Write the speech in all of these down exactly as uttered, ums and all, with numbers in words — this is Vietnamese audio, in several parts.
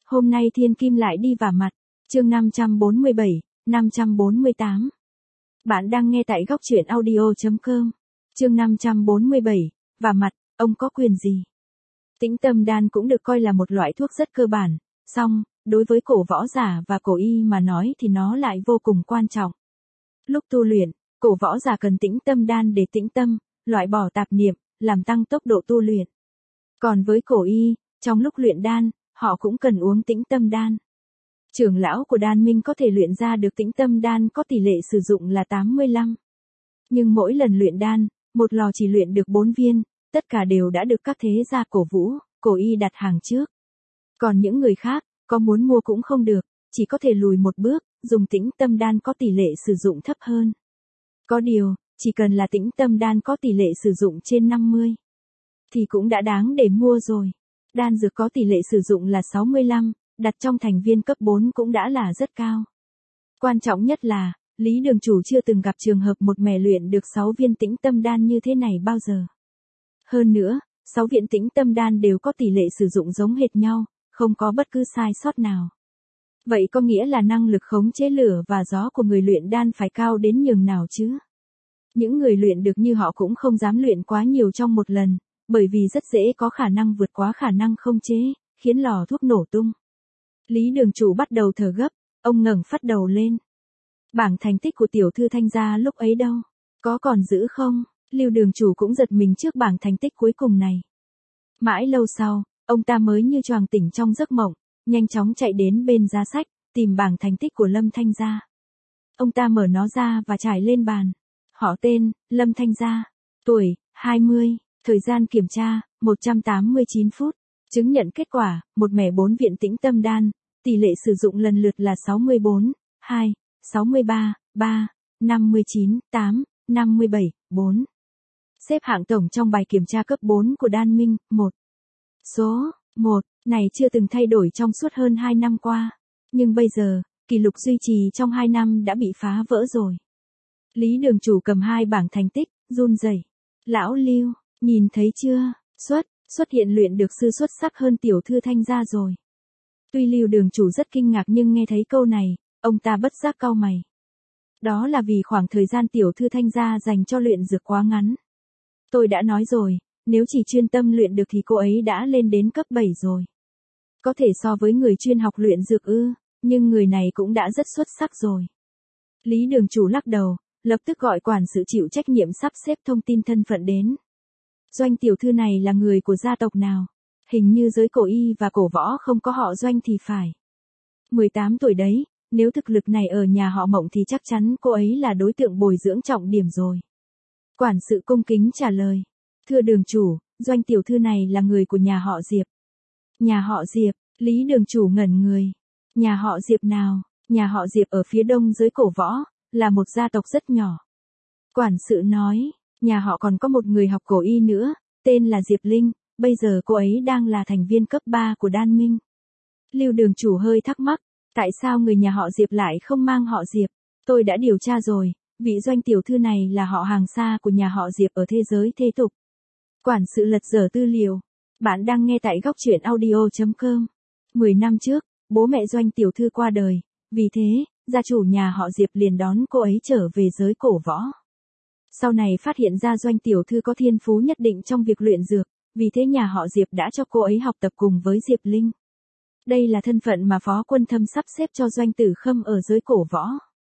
Hôm nay thiên kim lại đi vả mặt. Chương năm trăm bốn mươi bảy, năm trăm bốn mươi tám. Bạn đang nghe tại góc truyện audio chấm com. Chương năm trăm bốn mươi bảy, vả mặt, ông có quyền gì? Tĩnh tâm đan cũng được coi là một loại thuốc rất cơ bản, song, đối với cổ võ giả và cổ y mà nói thì nó lại vô cùng quan trọng. Lúc tu luyện, cổ võ giả cần tĩnh tâm đan để tĩnh tâm, loại bỏ tạp niệm, làm tăng tốc độ tu luyện. Còn với cổ y, trong lúc luyện đan, họ cũng cần uống tĩnh tâm đan. Trưởng lão của Đan Minh có thể luyện ra được tĩnh tâm đan có tỷ lệ sử dụng là tám mươi lăm. Nhưng mỗi lần luyện đan, một lò chỉ luyện được bốn viên, tất cả đều đã được các thế gia cổ vũ, cổ y đặt hàng trước. Còn những người khác, có muốn mua cũng không được, chỉ có thể lùi một bước, dùng tĩnh tâm đan có tỷ lệ sử dụng thấp hơn. Có điều, chỉ cần là tĩnh tâm đan có tỷ lệ sử dụng trên năm mươi, thì cũng đã đáng để mua rồi. Đan dược có tỷ lệ sử dụng là sáu mươi lăm, đặt trong thành viên cấp bốn cũng đã là rất cao. Quan trọng nhất là, Lý Đường Chủ chưa từng gặp trường hợp một mẻ luyện được sáu viên tĩnh tâm đan như thế này bao giờ. Hơn nữa, sáu viện tĩnh tâm đan đều có tỷ lệ sử dụng giống hệt nhau, không có bất cứ sai sót nào. Vậy có nghĩa là năng lực khống chế lửa và gió của người luyện đan phải cao đến nhường nào chứ? Những người luyện được như họ cũng không dám luyện quá nhiều trong một lần, bởi vì rất dễ có khả năng vượt quá khả năng khống chế, khiến lò thuốc nổ tung. Lý Đường Chủ bắt đầu thở gấp, ông ngẩng phát đầu lên. Bảng thành tích của tiểu thư Thanh gia lúc ấy đâu? Có còn giữ không? Lưu Đường Chủ cũng giật mình trước bảng thành tích cuối cùng này. Mãi lâu sau, ông ta mới như choàng tỉnh trong giấc mộng, nhanh chóng chạy đến bên giá sách, tìm bảng thành tích của Lâm Thanh gia. Ông ta mở nó ra và trải lên bàn. Họ tên, Lâm Thanh gia. Tuổi, hai mươi. Thời gian kiểm tra, một trăm tám mươi chín phút. Chứng nhận kết quả, một mẻ bốn viện tĩnh tâm đan. Tỷ lệ sử dụng lần lượt là sáu mươi bốn, hai, sáu mươi ba, ba, năm mươi chín, tám, năm mươi bảy, bốn. Xếp hạng tổng trong bài kiểm tra cấp bốn của Đan Minh, một. Số một này chưa từng thay đổi trong suốt hơn hai năm qua. Nhưng bây giờ, kỷ lục duy trì trong hai năm đã bị phá vỡ rồi. Lý Đường Chủ cầm hai bảng thành tích, run rẩy. Lão Lưu, nhìn thấy chưa, xuất, xuất hiện luyện được sư xuất sắc hơn tiểu thư Thanh gia rồi. Tuy Lưu Đường Chủ rất kinh ngạc nhưng nghe thấy câu này, ông ta bất giác cau mày. Đó là vì khoảng thời gian tiểu thư Thanh gia dành cho luyện dược quá ngắn. Tôi đã nói rồi, nếu chỉ chuyên tâm luyện được thì cô ấy đã lên đến cấp bảy rồi. Có thể so với người chuyên học luyện dược ư, nhưng người này cũng đã rất xuất sắc rồi. Lý Đường Chủ lắc đầu, lập tức gọi quản sự chịu trách nhiệm sắp xếp thông tin thân phận đến. Doanh tiểu thư này là người của gia tộc nào? Hình như giới cổ y và cổ võ không có họ Doanh thì phải. mười tám tuổi đấy, nếu thực lực này ở nhà họ Mộng thì chắc chắn cô ấy là đối tượng bồi dưỡng trọng điểm rồi. Quản sự cung kính trả lời. Thưa Đường Chủ, Doanh tiểu thư này là người của nhà họ Diệp. Nhà họ Diệp, Lý Đường Chủ ngẩn người. Nhà họ Diệp nào? Nhà họ Diệp ở phía đông giới cổ võ, là một gia tộc rất nhỏ. Quản sự nói, nhà họ còn có một người học cổ y nữa, tên là Diệp Linh, bây giờ cô ấy đang là thành viên cấp ba của Đan Minh. Lưu Đường Chủ hơi thắc mắc, tại sao người nhà họ Diệp lại không mang họ Diệp? Tôi đã điều tra rồi, vị Doanh tiểu thư này là họ hàng xa của nhà họ Diệp ở thế giới thế tục. Quản sự lật dở tư liệu. Bạn đang nghe tại góc truyện audio chấm com. Mười năm trước, bố mẹ Doanh tiểu thư qua đời, vì thế, gia chủ nhà họ Diệp liền đón cô ấy trở về giới cổ võ. Sau này phát hiện ra Doanh tiểu thư có thiên phú nhất định trong việc luyện dược, vì thế nhà họ Diệp đã cho cô ấy học tập cùng với Diệp Linh. Đây là thân phận mà Phó Quân Thâm sắp xếp cho Doanh Tử Khâm ở giới cổ võ.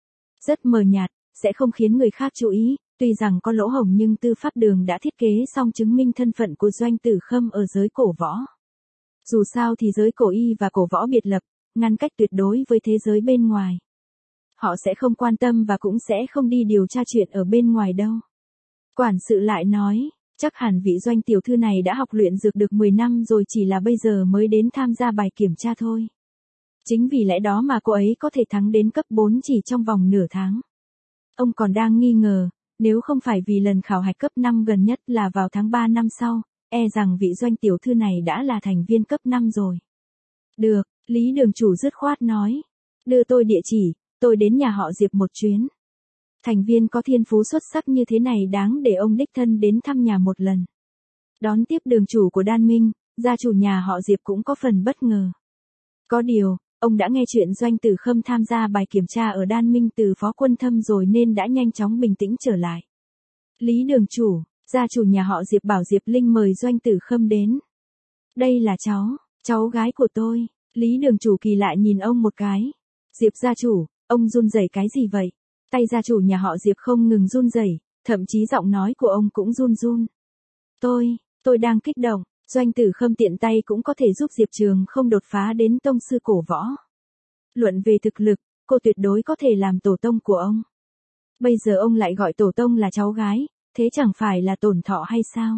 Rất mờ nhạt, sẽ không khiến người khác chú ý, tuy rằng có lỗ hổng nhưng Tư Pháp Đường đã thiết kế xong chứng minh thân phận của Doanh Tử Khâm ở giới cổ võ. Dù sao thì giới cổ y và cổ võ biệt lập, ngăn cách tuyệt đối với thế giới bên ngoài. Họ sẽ không quan tâm và cũng sẽ không đi điều tra chuyện ở bên ngoài đâu. Quản sự lại nói, chắc hẳn vị Doanh tiểu thư này đã học luyện dược được mười năm rồi, chỉ là bây giờ mới đến tham gia bài kiểm tra thôi. Chính vì lẽ đó mà cô ấy có thể thắng đến cấp bốn chỉ trong vòng nửa tháng. Ông còn đang nghi ngờ, nếu không phải vì lần khảo hạch cấp năm gần nhất là vào tháng ba năm sau, e rằng vị Doanh tiểu thư này đã là thành viên cấp năm rồi. Được, Lý Đường Chủ dứt khoát nói. Đưa tôi địa chỉ, tôi đến nhà họ Diệp một chuyến. Thành viên có thiên phú xuất sắc như thế này đáng để ông đích thân đến thăm nhà một lần. Đón tiếp Đường Chủ của Đan Minh, gia chủ nhà họ Diệp cũng có phần bất ngờ. Có điều, ông đã nghe chuyện Doanh Tử Khâm tham gia bài kiểm tra ở Đan Minh từ Phó Quân Thâm rồi nên đã nhanh chóng bình tĩnh trở lại. Lý đường chủ, gia chủ nhà họ Diệp bảo Diệp Linh mời Doanh Tử Khâm đến. Đây là cháu, cháu gái của tôi. Lý đường chủ kỳ lạ nhìn ông một cái. Diệp gia chủ, ông run rẩy cái gì vậy? Tay gia chủ nhà họ Diệp không ngừng run rẩy, thậm chí giọng nói của ông cũng run run. Tôi, tôi đang kích động, Doanh Tử Khâm tiện tay cũng có thể giúp Diệp Trường không đột phá đến tông sư cổ võ. Luận về thực lực, cô tuyệt đối có thể làm tổ tông của ông. Bây giờ ông lại gọi tổ tông là cháu gái, thế chẳng phải là tổn thọ hay sao?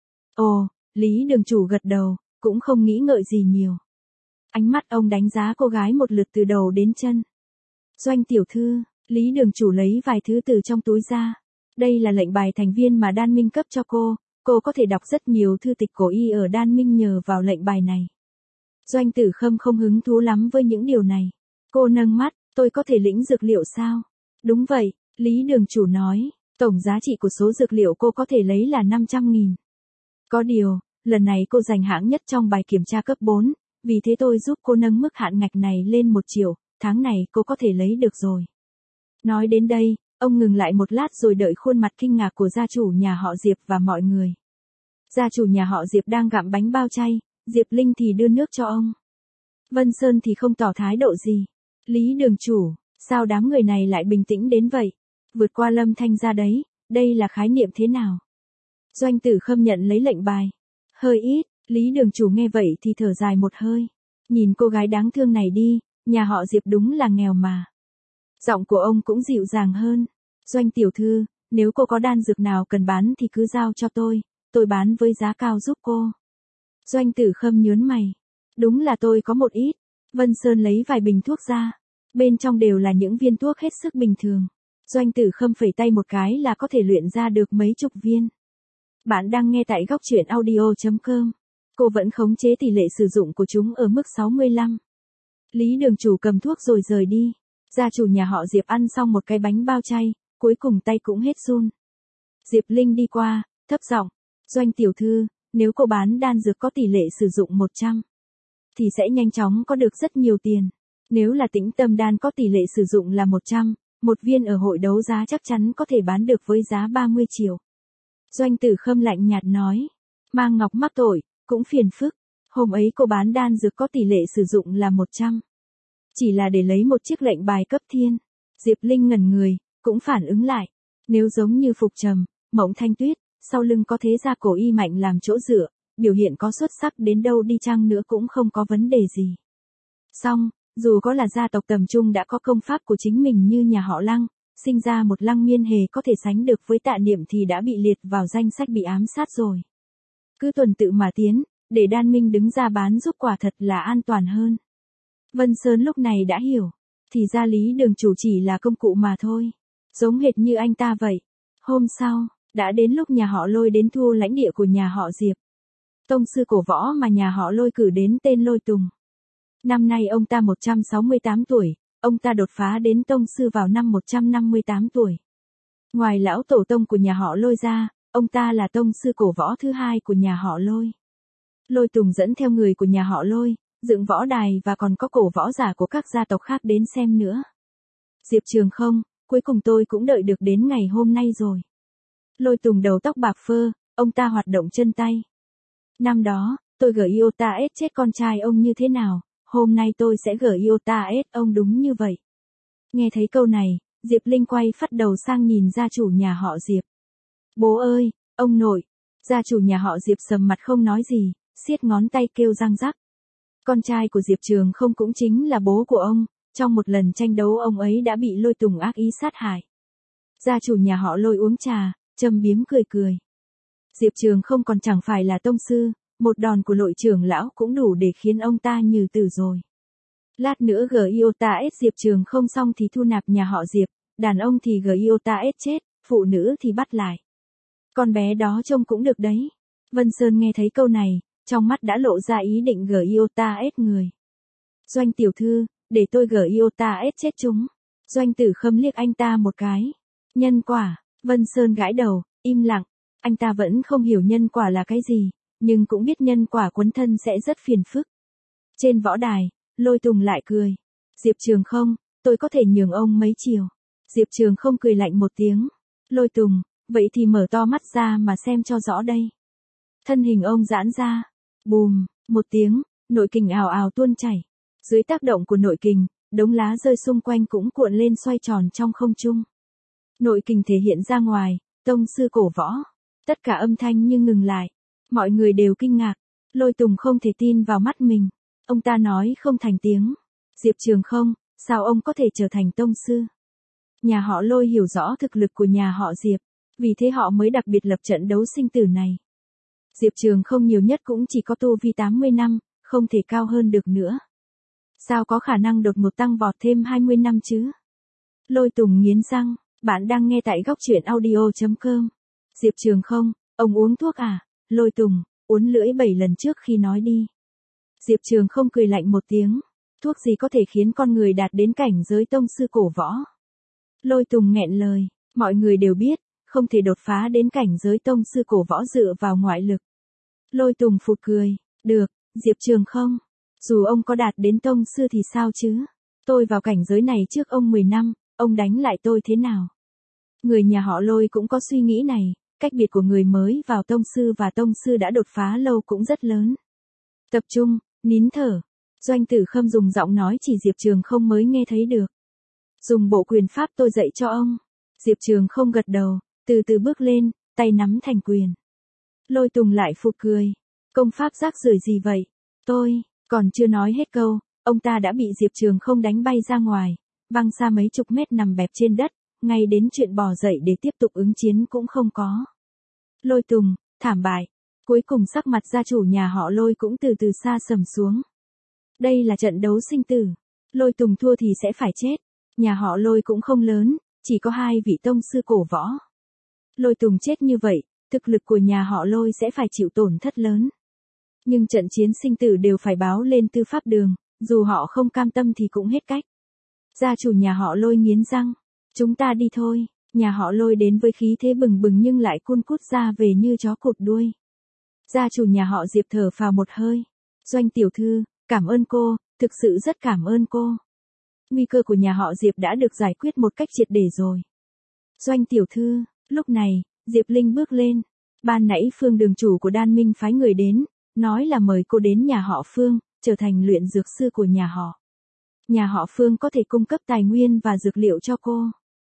Ồ, Lý đường chủ gật đầu, cũng không nghĩ ngợi gì nhiều. Ánh mắt ông đánh giá cô gái một lượt từ đầu đến chân. Doanh tiểu thư, Lý đường chủ lấy vài thứ từ trong túi ra. Đây là lệnh bài thành viên mà Đan Minh cấp cho cô, cô có thể đọc rất nhiều thư tịch cổ y ở Đan Minh nhờ vào lệnh bài này. Doanh Tử Khâm không hứng thú lắm với những điều này. Cô nâng mắt, tôi có thể lĩnh dược liệu sao? Đúng vậy, Lý đường chủ nói, tổng giá trị của số dược liệu cô có thể lấy là năm trăm nghìn. Có điều, lần này cô giành hạng nhất trong bài kiểm tra cấp bốn, vì thế tôi giúp cô nâng mức hạn ngạch này lên một triệu, tháng này cô có thể lấy được rồi. Nói đến đây, ông ngừng lại một lát rồi đợi khuôn mặt kinh ngạc của gia chủ nhà họ Diệp và mọi người. Gia chủ nhà họ Diệp đang gặm bánh bao chay, Diệp Linh thì đưa nước cho ông. Vân Sơn thì không tỏ thái độ gì. Lý đường chủ, sao đám người này lại bình tĩnh đến vậy? Vượt qua Lâm Thanh ra đấy, đây là khái niệm thế nào? Doanh Tử Khâm nhận lấy lệnh bài. Hơi ít, Lý đường chủ nghe vậy thì thở dài một hơi. Nhìn cô gái đáng thương này đi, nhà họ Diệp đúng là nghèo mà. Giọng của ông cũng dịu dàng hơn. Doanh tiểu thư, nếu cô có đan dược nào cần bán thì cứ giao cho tôi, tôi bán với giá cao giúp cô. Doanh Tử Khâm nhớn mày. Đúng là tôi có một ít. Vân Sơn lấy vài bình thuốc ra. Bên trong đều là những viên thuốc hết sức bình thường. Doanh Tử Khâm phẩy tay một cái là có thể luyện ra được mấy chục viên. Bạn đang nghe tại góc truyện audio chấm com. Cô vẫn khống chế tỷ lệ sử dụng của chúng ở mức sáu mươi lăm. Lý đường chủ cầm thuốc rồi rời đi. Gia chủ nhà họ Diệp ăn xong một cái bánh bao chay, cuối cùng tay cũng hết run. Diệp Linh đi qua, thấp giọng, Doanh tiểu thư, nếu cô bán đan dược có tỷ lệ sử dụng một trăm, thì sẽ nhanh chóng có được rất nhiều tiền. Nếu là Tĩnh Tâm đan có tỷ lệ sử dụng là một trăm, một viên ở hội đấu giá chắc chắn có thể bán được với giá ba mươi triệu. Doanh Tử Khâm lạnh nhạt nói, Mang Ngọc mắc tội, cũng phiền phức. Hôm ấy cô bán đan dược có tỷ lệ sử dụng là một trăm. Chỉ là để lấy một chiếc lệnh bài cấp thiên. Diệp Linh ngẩn người, cũng phản ứng lại. Nếu giống như Phục Trầm, Mộng Thanh Tuyết, sau lưng có thế gia cổ y mạnh làm chỗ dựa, biểu hiện có xuất sắc đến đâu đi chăng nữa cũng không có vấn đề gì. Song, dù có là gia tộc tầm trung đã có công pháp của chính mình như nhà họ Lăng, sinh ra một Lăng Miên Hề có thể sánh được với Tạ Niệm thì đã bị liệt vào danh sách bị ám sát rồi. Cứ tuần tự mà tiến, để Đan Minh đứng ra bán giúp quả thật là an toàn hơn. Vân Sơn lúc này đã hiểu, thì ra Lý đường chủ chỉ là công cụ mà thôi. Giống hệt như anh ta vậy. Hôm sau, đã đến lúc nhà họ Lôi đến thu lãnh địa của nhà họ Diệp. Tông sư cổ võ mà nhà họ Lôi cử đến tên Lôi Tùng. Năm nay ông ta một trăm sáu mươi tám tuổi, ông ta đột phá đến tông sư vào năm một trăm năm mươi tám tuổi. Ngoài lão tổ tông của nhà họ Lôi ra, ông ta là tông sư cổ võ thứ hai của nhà họ Lôi. Lôi Tùng dẫn theo người của nhà họ Lôi, dựng võ đài và còn có cổ võ giả của các gia tộc khác đến xem nữa. Diệp Trường không, cuối cùng tôi cũng đợi được đến ngày hôm nay rồi. Lôi Tùng đầu tóc bạc phơ, ông ta hoạt động chân tay. Năm đó, tôi gửi Iota S chết con trai ông như thế nào, hôm nay tôi sẽ gửi Iota S ông đúng như vậy. Nghe thấy câu này, Diệp Linh quay phát đầu sang nhìn gia chủ nhà họ Diệp. Bố ơi, ông nội. Gia chủ nhà họ Diệp sầm mặt không nói gì, siết ngón tay kêu răng rắc. Con trai của Diệp Trường không cũng chính là bố của ông, trong một lần tranh đấu ông ấy đã bị Lôi Tùng ác ý sát hại. Gia chủ nhà họ Lôi uống trà, châm biếm cười cười. Diệp Trường không còn chẳng phải là tông sư, một đòn của Lôi trưởng lão cũng đủ để khiến ông ta nhừ tử rồi. Lát nữa gờ Iota S Diệp Trường không xong thì thu nạp nhà họ Diệp, đàn ông thì gờ Iota S chết, phụ nữ thì bắt lại. Con bé đó trông cũng được đấy. Vân Sơn nghe thấy câu này, trong mắt đã lộ ra ý định gờ Iota S người. Doanh tiểu thư, để tôi gờ Iota S chết chúng. Doanh Tử Khâm liếc anh ta một cái. Nhân quả, Vân Sơn gãi đầu, im lặng. Anh ta vẫn không hiểu nhân quả là cái gì, nhưng cũng biết nhân quả quấn thân sẽ rất phiền phức. Trên võ đài, Lôi Tùng lại cười. Diệp Trường không, tôi có thể nhường ông mấy chiều. Diệp Trường không cười lạnh một tiếng. Lôi Tùng, vậy thì mở to mắt ra mà xem cho rõ đây. Thân hình ông giãn ra. Bùm, một tiếng, nội kình ào ào tuôn chảy. Dưới tác động của nội kình, đống lá rơi xung quanh cũng cuộn lên xoay tròn trong không trung. Nội kình thể hiện ra ngoài, tông sư cổ võ. Tất cả âm thanh như ngừng lại. Mọi người đều kinh ngạc. Lôi Tùng không thể tin vào mắt mình. Ông ta nói không thành tiếng. Diệp Trường không, sao ông có thể trở thành tông sư? Nhà họ Lôi hiểu rõ thực lực của nhà họ Diệp. Vì thế họ mới đặc biệt lập trận đấu sinh tử này. Diệp Trường không nhiều nhất cũng chỉ có tu vi tám mươi năm, không thể cao hơn được nữa. Sao có khả năng đột ngột tăng vọt thêm hai mươi năm chứ? Lôi Tùng nghiến răng, bạn đang nghe tại góc truyện audio chấm com. Diệp Trường không, ông uống thuốc à? Lôi Tùng, uốn lưỡi bảy lần trước khi nói đi. Diệp Trường không cười lạnh một tiếng. Thuốc gì có thể khiến con người đạt đến cảnh giới tông sư cổ võ? Lôi Tùng nghẹn lời, mọi người đều biết, không thể đột phá đến cảnh giới tông sư cổ võ dựa vào ngoại lực. Lôi Tùng phụt cười, được, Diệp Trường không, dù ông có đạt đến tông sư thì sao chứ? Tôi vào cảnh giới này trước ông mười năm, ông đánh lại tôi thế nào? Người nhà họ Lôi cũng có suy nghĩ này, cách biệt của người mới vào tông sư và tông sư đã đột phá lâu cũng rất lớn. Tập trung, nín thở. Doanh Tử Khâm dùng giọng nói chỉ Diệp Trường không mới nghe thấy được. Dùng bộ quyền pháp tôi dạy cho ông. Diệp Trường không gật đầu, từ từ bước lên, tay nắm thành quyền. Lôi Tùng lại phụt cười. Công pháp rác rưởi gì vậy? Tôi, còn chưa nói hết câu, ông ta đã bị Diệp Trường không đánh bay ra ngoài, văng xa mấy chục mét nằm bẹp trên đất, ngay đến chuyện bò dậy để tiếp tục ứng chiến cũng không có. Lôi Tùng, thảm bại. Cuối cùng sắc mặt gia chủ nhà họ Lôi cũng từ từ xa sầm xuống. Đây là trận đấu sinh tử. Lôi Tùng thua thì sẽ phải chết. Nhà họ Lôi cũng không lớn, chỉ có hai vị tông sư cổ võ. Lôi Tùng chết như vậy, thực lực của nhà họ Lôi sẽ phải chịu tổn thất lớn. Nhưng trận chiến sinh tử đều phải báo lên tư pháp đường, dù họ không cam tâm thì cũng hết cách. Gia chủ nhà họ Lôi nghiến răng. Chúng ta đi thôi. Nhà họ Lôi đến với khí thế bừng bừng nhưng lại cun cút ra về như chó cụt đuôi. Gia chủ nhà họ Diệp thở phào một hơi. Doanh tiểu thư, cảm ơn cô, thực sự rất cảm ơn cô. Nguy cơ của nhà họ Diệp đã được giải quyết một cách triệt để rồi. Doanh tiểu thư, lúc này, Diệp Linh bước lên. Ban nãy Phương đường chủ của Đan Minh phái người đến, nói là mời cô đến nhà họ Phương, trở thành luyện dược sư của nhà họ. Nhà họ Phương có thể cung cấp tài nguyên và dược liệu cho cô.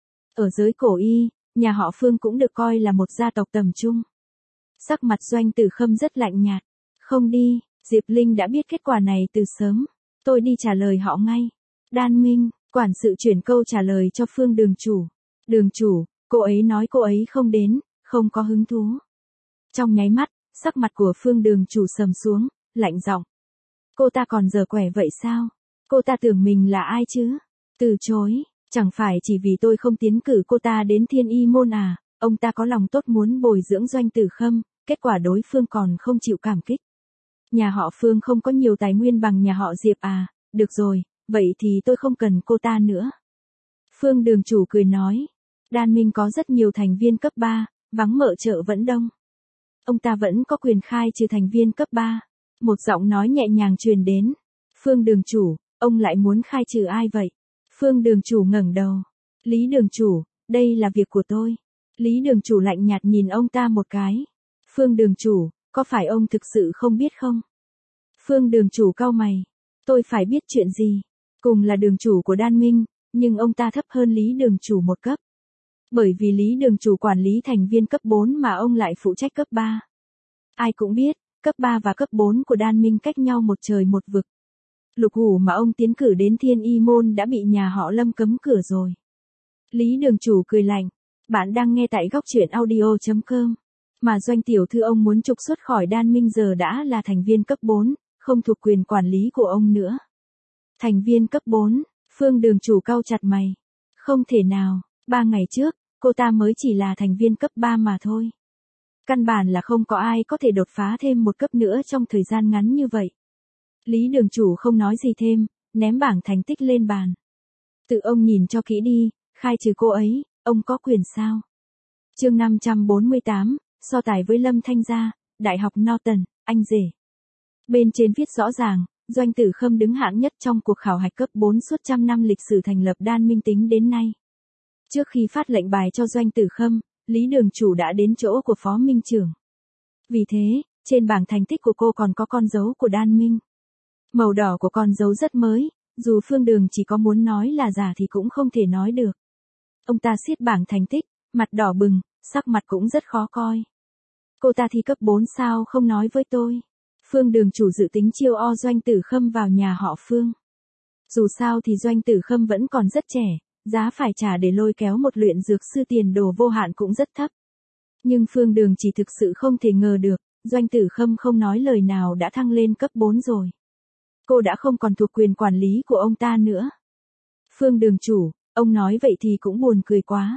Ở giới cổ y, nhà họ Phương cũng được coi là một gia tộc tầm trung. Sắc mặt Doanh Tử Khâm rất lạnh nhạt. Không đi, Diệp Linh đã biết kết quả này từ sớm. Tôi đi trả lời họ ngay. Đan Minh, quản sự chuyển câu trả lời cho Phương đường chủ. Đường chủ, cô ấy nói cô ấy không đến, không có hứng thú. Trong nháy mắt, sắc mặt của Phương đường chủ sầm xuống, lạnh giọng. Cô ta còn dở quẻ vậy sao? Cô ta tưởng mình là ai chứ? Từ chối, chẳng phải chỉ vì tôi không tiến cử cô ta đến Thiên Y môn à? Ông ta có lòng tốt muốn bồi dưỡng Doanh Tử Khâm, kết quả đối phương còn không chịu cảm kích. Nhà họ Phương không có nhiều tài nguyên bằng nhà họ Diệp à? Được rồi, vậy thì tôi không cần cô ta nữa. Phương đường chủ cười nói. Đan Minh có rất nhiều thành viên cấp ba, vắng mở chợ vẫn đông. Ông ta vẫn có quyền khai trừ thành viên cấp ba. Một giọng nói nhẹ nhàng truyền đến. Phương đường chủ, ông lại muốn khai trừ ai vậy? Phương đường chủ ngẩng đầu. Lý đường chủ, đây là việc của tôi. Lý đường chủ lạnh nhạt nhìn ông ta một cái. Phương đường chủ, có phải ông thực sự không biết không? Phương đường chủ cau mày. Tôi phải biết chuyện gì? Cùng là đường chủ của Đan Minh, nhưng ông ta thấp hơn Lý đường chủ một cấp. Bởi vì Lý đường chủ quản lý thành viên cấp bốn mà ông lại phụ trách cấp ba. Ai cũng biết, cấp ba và cấp bốn của Đan Minh cách nhau một trời một vực. Lục Hủ mà ông tiến cử đến Thiên Y môn đã bị nhà họ Lâm cấm cửa rồi. Lý đường chủ cười lạnh. Bạn đang nghe tại góc truyện audio chấm com. Mà Doanh tiểu thư ông muốn trục xuất khỏi Đan Minh giờ đã là thành viên cấp bốn, không thuộc quyền quản lý của ông nữa. Thành viên cấp bốn, Phương đường chủ cau chặt mày. Không thể nào, ba ngày trước, cô ta mới chỉ là thành viên cấp ba mà thôi. Căn bản là không có ai có thể đột phá thêm một cấp nữa trong thời gian ngắn như vậy. Lý đường chủ không nói gì thêm, ném bảng thành tích lên bàn. Tự ông nhìn cho kỹ đi, khai trừ cô ấy, ông có quyền sao? Chương năm trăm bốn mươi tám, so tài với Lâm Thanh Gia, Đại học Norton, anh rể. Bên trên viết rõ ràng, Doanh Tử Khâm đứng hạng nhất trong cuộc khảo hạch cấp bốn suốt trăm năm lịch sử thành lập Đan Minh tính đến nay. Trước khi phát lệnh bài cho Doanh Tử Khâm, Lý Đường Chủ đã đến chỗ của Phó Minh Trưởng. Vì thế, trên bảng thành tích của cô còn có con dấu của Đan Minh. Màu đỏ của con dấu rất mới, dù Phương Đường chỉ có muốn nói là giả thì cũng không thể nói được. Ông ta siết bảng thành tích, mặt đỏ bừng, sắc mặt cũng rất khó coi. Cô ta thi cấp bốn sao không nói với tôi. Phương Đường Chủ dự tính chiêu o Doanh Tử Khâm vào nhà họ Phương. Dù sao thì Doanh Tử Khâm vẫn còn rất trẻ, giá phải trả để lôi kéo một luyện dược sư tiền đồ vô hạn cũng rất thấp. Nhưng Phương Đường chỉ thực sự không thể ngờ được, Doanh Tử Khâm không nói lời nào đã thăng lên cấp bốn rồi. Cô đã không còn thuộc quyền quản lý của ông ta nữa. Phương Đường Chủ, ông nói vậy thì cũng buồn cười quá.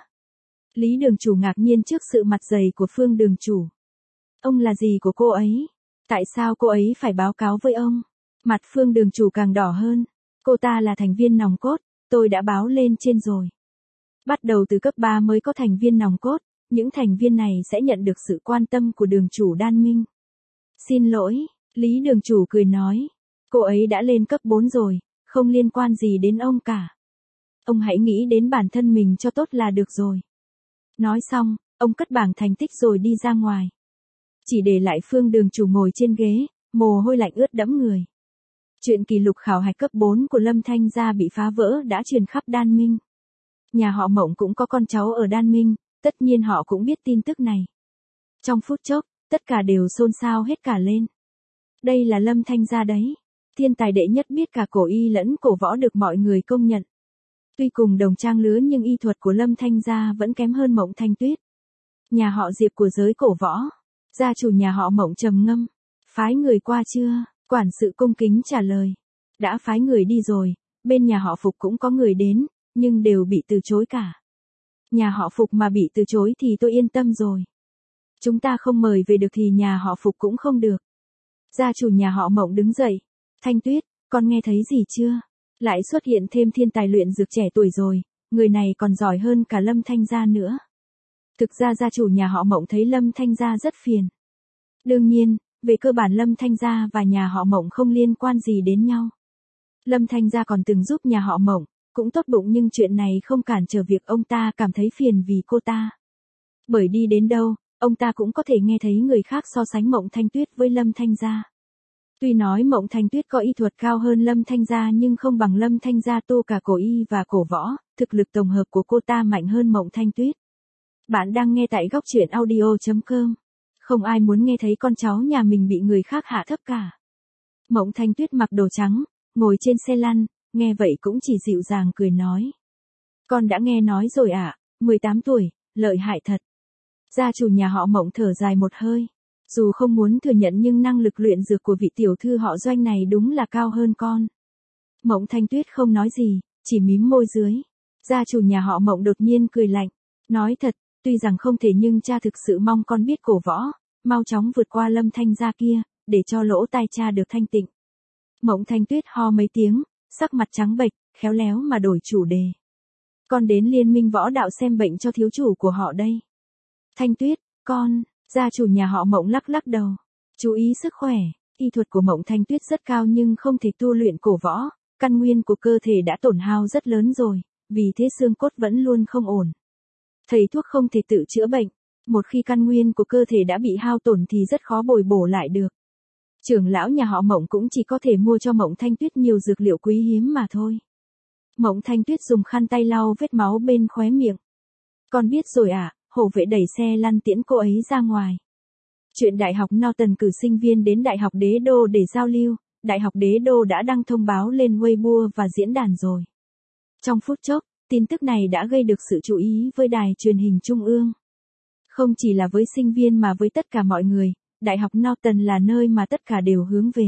Lý Đường Chủ ngạc nhiên trước sự mặt dày của Phương Đường Chủ. Ông là gì của cô ấy? Tại sao cô ấy phải báo cáo với ông? Mặt Phương Đường Chủ càng đỏ hơn. Cô ta là thành viên nòng cốt, tôi đã báo lên trên rồi. Bắt đầu từ cấp ba mới có thành viên nòng cốt, những thành viên này sẽ nhận được sự quan tâm của Đường Chủ Đan Minh. Xin lỗi, Lý Đường Chủ cười nói. Cô ấy đã lên cấp bốn rồi, không liên quan gì đến ông cả. Ông hãy nghĩ đến bản thân mình cho tốt là được rồi. Nói xong, ông cất bảng thành tích rồi đi ra ngoài. Chỉ để lại Phương Đường Chủ ngồi trên ghế, mồ hôi lạnh ướt đẫm người. Chuyện kỷ lục khảo hạch cấp bốn của Lâm Thanh Gia bị phá vỡ đã truyền khắp Đan Minh. Nhà họ Mộng cũng có con cháu ở Đan Minh, tất nhiên họ cũng biết tin tức này. Trong phút chốc, tất cả đều xôn xao hết cả lên. Đây là Lâm Thanh Gia đấy. Thiên tài đệ nhất biết cả cổ y lẫn cổ võ được mọi người công nhận. Tuy cùng đồng trang lứa nhưng y thuật của Lâm Thanh Gia vẫn kém hơn Mộng Thanh Tuyết. Nhà họ Diệp của giới cổ võ. Gia chủ nhà họ Mộng trầm ngâm. Phái người qua chưa? Quản sự cung kính trả lời. Đã phái người đi rồi, bên nhà họ Phục cũng có người đến, nhưng đều bị từ chối cả. Nhà họ Phục mà bị từ chối thì tôi yên tâm rồi. Chúng ta không mời về được thì nhà họ Phục cũng không được. Gia chủ nhà họ Mộng đứng dậy. Thanh Tuyết, con nghe thấy gì chưa? Lại xuất hiện thêm thiên tài luyện dược trẻ tuổi rồi, người này còn giỏi hơn cả Lâm Thanh Gia nữa. Thực ra gia chủ nhà họ Mộng thấy Lâm Thanh Gia rất phiền. Đương nhiên, về cơ bản Lâm Thanh Gia và nhà họ Mộng không liên quan gì đến nhau. Lâm Thanh Gia còn từng giúp nhà họ Mộng, cũng tốt bụng nhưng chuyện này không cản trở việc ông ta cảm thấy phiền vì cô ta. Bởi đi đến đâu, ông ta cũng có thể nghe thấy người khác so sánh Mộng Thanh Tuyết với Lâm Thanh Gia. Tuy nói Mộng Thanh Tuyết có y thuật cao hơn Lâm Thanh Gia nhưng không bằng Lâm Thanh Gia tu cả cổ y và cổ võ, thực lực tổng hợp của cô ta mạnh hơn Mộng Thanh Tuyết. Bạn đang nghe tại góc truyện audio chấm com. Không ai muốn nghe thấy con cháu nhà mình bị người khác hạ thấp cả. Mộng Thanh Tuyết mặc đồ trắng, ngồi trên xe lăn, nghe vậy cũng chỉ dịu dàng cười nói. Con đã nghe nói rồi ạ, à, mười tám tuổi, lợi hại thật. Gia chủ nhà họ Mộng thở dài một hơi. Dù không muốn thừa nhận nhưng năng lực luyện dược của vị tiểu thư họ Doanh này đúng là cao hơn con. Mộng Thanh Tuyết không nói gì, chỉ mím môi dưới. Gia chủ nhà họ Mộng đột nhiên cười lạnh. Nói thật, tuy rằng không thể nhưng cha thực sự mong con biết cổ võ, mau chóng vượt qua Lâm Thanh Gia kia, để cho lỗ tai cha được thanh tịnh. Mộng Thanh Tuyết ho mấy tiếng, sắc mặt trắng bệch, khéo léo mà đổi chủ đề. Con đến Liên Minh Võ Đạo xem bệnh cho thiếu chủ của họ đây. Thanh Tuyết, con, gia chủ nhà họ Mộng lắc lắc đầu. Chú ý sức khỏe, y thuật của Mộng Thanh Tuyết rất cao nhưng không thể tu luyện cổ võ, căn nguyên của cơ thể đã tổn hao rất lớn rồi, vì thế xương cốt vẫn luôn không ổn. Thầy thuốc không thể tự chữa bệnh, một khi căn nguyên của cơ thể đã bị hao tổn thì rất khó bồi bổ lại được. Trưởng lão nhà họ Mộng cũng chỉ có thể mua cho Mộng Thanh Tuyết nhiều dược liệu quý hiếm mà thôi. Mộng Thanh Tuyết dùng khăn tay lau vết máu bên khóe miệng. Con biết rồi ạ, à, hộ vệ đẩy xe lăn tiễn cô ấy ra ngoài. Chuyện Đại học Norton cử sinh viên đến Đại học Đế Đô để giao lưu, Đại học Đế Đô đã đăng thông báo lên Weibo và diễn đàn rồi. Trong phút chốc, tin tức này đã gây được sự chú ý với đài truyền hình trung ương. Không chỉ là với sinh viên mà với tất cả mọi người, Đại học Norton là nơi mà tất cả đều hướng về.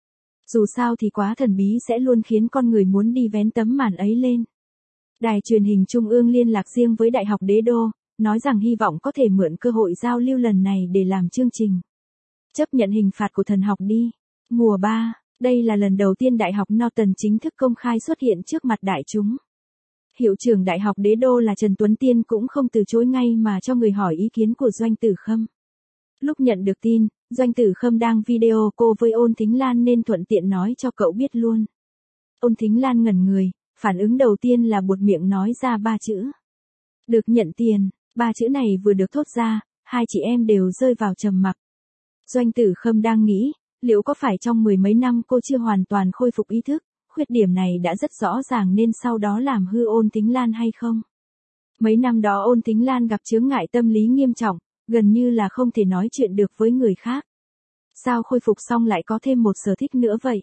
Dù sao thì quá thần bí sẽ luôn khiến con người muốn đi vén tấm màn ấy lên. Đài truyền hình trung ương liên lạc riêng với Đại học Đế Đô, nói rằng hy vọng có thể mượn cơ hội giao lưu lần này để làm chương trình. Chấp nhận hình phạt của thần học đi. Mùa ba, đây là lần đầu tiên Đại học Norton chính thức công khai xuất hiện trước mặt đại chúng. Hiệu trưởng Đại học Đế Đô là Trần Tuấn Tiên cũng không từ chối ngay mà cho người hỏi ý kiến của Doanh Tử Khâm. Lúc nhận được tin, Doanh Tử Khâm đang video cô với Ôn Thính Lan nên thuận tiện nói cho cậu biết luôn. Ôn Thính Lan ngẩn người, phản ứng đầu tiên là buột miệng nói ra ba chữ. Được nhận tiền, ba chữ này vừa được thốt ra, hai chị em đều rơi vào trầm mặc. Doanh Tử Khâm đang nghĩ, liệu có phải trong mười mấy năm cô chưa hoàn toàn khôi phục ý thức, khuyết điểm này đã rất rõ ràng nên sau đó làm hư Ôn Thính Lan hay không? Mấy năm đó Ôn Thính Lan gặp chướng ngại tâm lý nghiêm trọng, gần như là không thể nói chuyện được với người khác. Sao khôi phục xong lại có thêm một sở thích nữa vậy?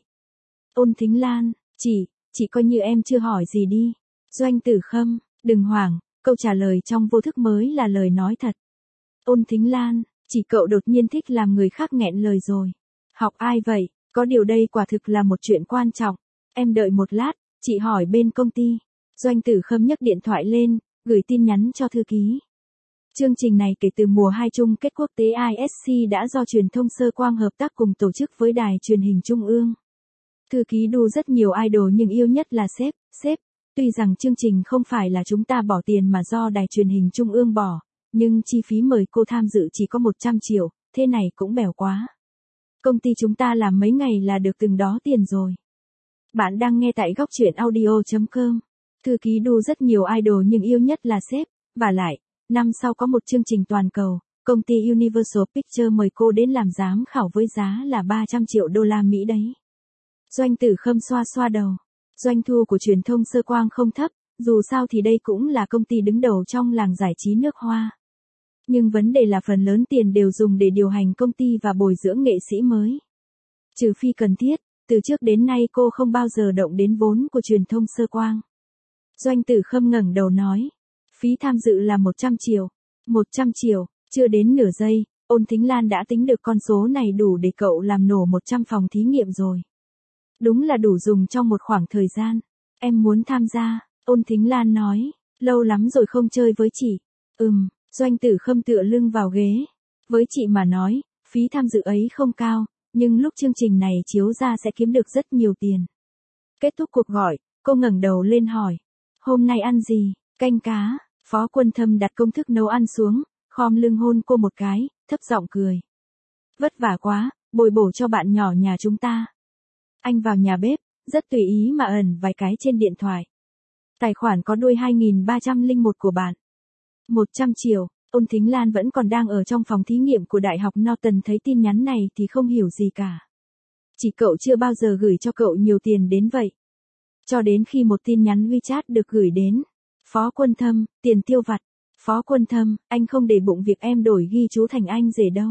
Ôn Thính Lan, chị, chị coi như em chưa hỏi gì đi. Doanh Tử Khâm, đừng hoảng, câu trả lời trong vô thức mới là lời nói thật. Ôn Thính Lan, chỉ cậu đột nhiên thích làm người khác nghẹn lời rồi. Học ai vậy? Có điều đây quả thực là một chuyện quan trọng. Em đợi một lát, chị hỏi bên công ty. Doanh Tử Khâm nhấc điện thoại lên, gửi tin nhắn cho thư ký. Chương trình này kể từ mùa hai chung kết quốc tế i ét xê đã do truyền thông Sơ Quang hợp tác cùng tổ chức với đài truyền hình Trung ương. Thư ký đu rất nhiều idol nhưng yêu nhất là sếp, sếp. Tuy rằng chương trình không phải là chúng ta bỏ tiền mà do đài truyền hình Trung ương bỏ, nhưng chi phí mời cô tham dự chỉ có một trăm triệu, thế này cũng bèo quá. Công ty chúng ta làm mấy ngày là được từng đó tiền rồi. Bạn đang nghe tại góc truyện audio chấm com. Thư ký đu rất nhiều idol nhưng yêu nhất là sếp, và lại, năm sau có một chương trình toàn cầu, công ty Universal Pictures mời cô đến làm giám khảo với giá là ba trăm triệu đô la Mỹ đấy. Doanh Tử Khâm xoa xoa đầu. Doanh thu của truyền thông Sơ Quang không thấp, dù sao thì đây cũng là công ty đứng đầu trong làng giải trí nước Hoa. Nhưng vấn đề là phần lớn tiền đều dùng để điều hành công ty và bồi dưỡng nghệ sĩ mới. Trừ phi cần thiết, từ trước đến nay cô không bao giờ động đến vốn của truyền thông Sơ Quang. Doanh Tử Khâm ngẩng đầu nói, phí tham dự là một trăm triệu. một trăm triệu, chưa đến nửa giây, Ôn Thính Lan đã tính được con số này đủ để cậu làm nổ một trăm phòng thí nghiệm rồi. Đúng là đủ dùng trong một khoảng thời gian. Em muốn tham gia, Ôn Thính Lan nói, lâu lắm rồi không chơi với chị. Ừm, Doanh Tử Khâm tựa lưng vào ghế. Với chị mà nói, phí tham dự ấy không cao, nhưng lúc chương trình này chiếu ra sẽ kiếm được rất nhiều tiền. Kết thúc cuộc gọi, cô ngẩng đầu lên hỏi, hôm nay ăn gì? Canh cá. Phó Quân Thâm đặt công thức nấu ăn xuống, khom lưng hôn cô một cái, thấp giọng cười. Vất vả quá, bồi bổ cho bạn nhỏ nhà chúng ta. Anh vào nhà bếp, rất tùy ý mà ẩn vài cái trên điện thoại. Tài khoản có đuôi hai nghìn ba trăm lẻ một của bạn. một trăm triệu, Ôn Thính Lan vẫn còn đang ở trong phòng thí nghiệm của Đại học Norton thấy tin nhắn này thì không hiểu gì cả. Chỉ cậu chưa bao giờ gửi cho cậu nhiều tiền đến vậy. Cho đến khi một tin nhắn WeChat được gửi đến. Phó Quân Thâm, tiền tiêu vặt. Phó Quân Thâm, anh không để bụng việc em đổi ghi chú thành anh rể đâu.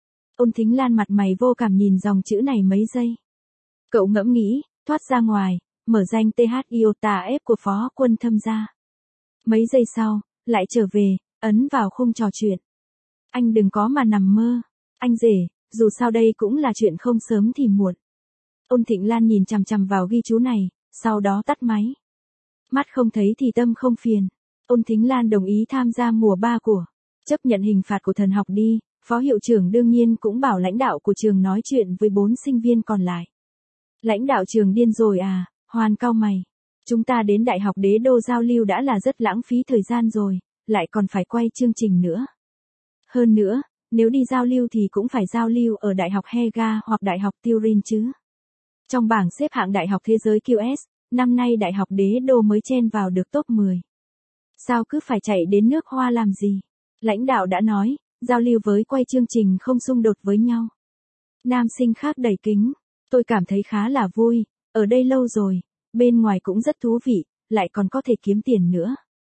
Ôn Thính Lan mặt mày vô cảm nhìn dòng chữ này mấy giây. Cậu ngẫm nghĩ, thoát ra ngoài, mở danh tê hát iota ép của Phó Quân Thâm ra. Mấy giây sau, lại trở về, ấn vào khung trò chuyện. Anh đừng có mà nằm mơ. Anh rể, dù sao đây cũng là chuyện không sớm thì muộn. Ôn Thính Lan nhìn chằm chằm vào ghi chú này, sau đó tắt máy. Mắt không thấy thì tâm không phiền. Ôn Thính Lan đồng ý tham gia mùa ba của chấp nhận hình phạt của thần học đi. Phó hiệu trưởng đương nhiên cũng bảo lãnh đạo của trường nói chuyện với bốn sinh viên còn lại. Lãnh đạo trường điên rồi à? Hoàn cau mày. Chúng ta đến Đại học Đế Đô giao lưu đã là rất lãng phí thời gian rồi, lại còn phải quay chương trình nữa. Hơn nữa, nếu đi giao lưu thì cũng phải giao lưu ở Đại học Haga hoặc Đại học Turin chứ. Trong bảng xếp hạng Đại học Thế giới Q S, năm nay Đại học Đế Đô mới chen vào được top mười. Sao cứ phải chạy đến nước Hoa làm gì? Lãnh đạo đã nói, giao lưu với quay chương trình không xung đột với nhau. Nam sinh khác đẩy kính. Tôi cảm thấy khá là vui, ở đây lâu rồi, bên ngoài cũng rất thú vị, lại còn có thể kiếm tiền nữa.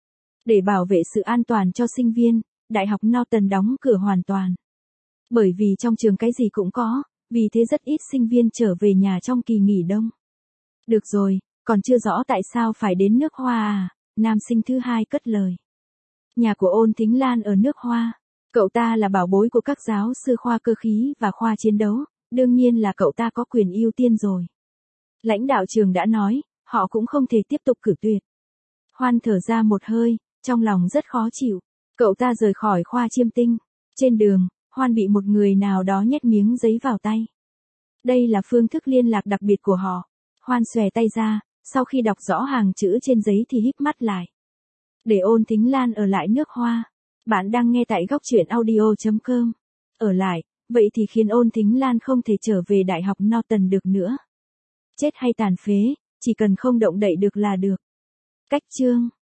Để bảo vệ sự an toàn cho sinh viên, Đại học Norton đóng cửa hoàn toàn. Bởi vì trong trường cái gì cũng có, vì thế rất ít sinh viên trở về nhà trong kỳ nghỉ đông. Được rồi, còn chưa rõ tại sao phải đến nước Hoa à, nam sinh thứ hai cất lời. Nhà của Ôn Thính Lan ở nước Hoa, cậu ta là bảo bối của các giáo sư khoa cơ khí và khoa chiến đấu. Đương nhiên là cậu ta có quyền ưu tiên rồi. Lãnh đạo trường đã nói, họ cũng không thể tiếp tục cử tuyệt. Hoan thở ra một hơi, trong lòng rất khó chịu. Cậu ta rời khỏi khoa chiêm tinh. Trên đường, Hoan bị một người nào đó nhét miếng giấy vào tay. Đây là phương thức liên lạc đặc biệt của họ. Hoan xòe tay ra, sau khi đọc rõ hàng chữ trên giấy thì híp mắt lại. Để Ôn Thính Lan ở lại nước Hoa. Bạn đang nghe tại góc truyện audio chấm com. Ở lại, vậy thì khiến Ôn Thính Lan không thể trở về Đại học Norton được nữa. Chết hay tàn phế, chỉ cần không động đậy được là được. Cách chương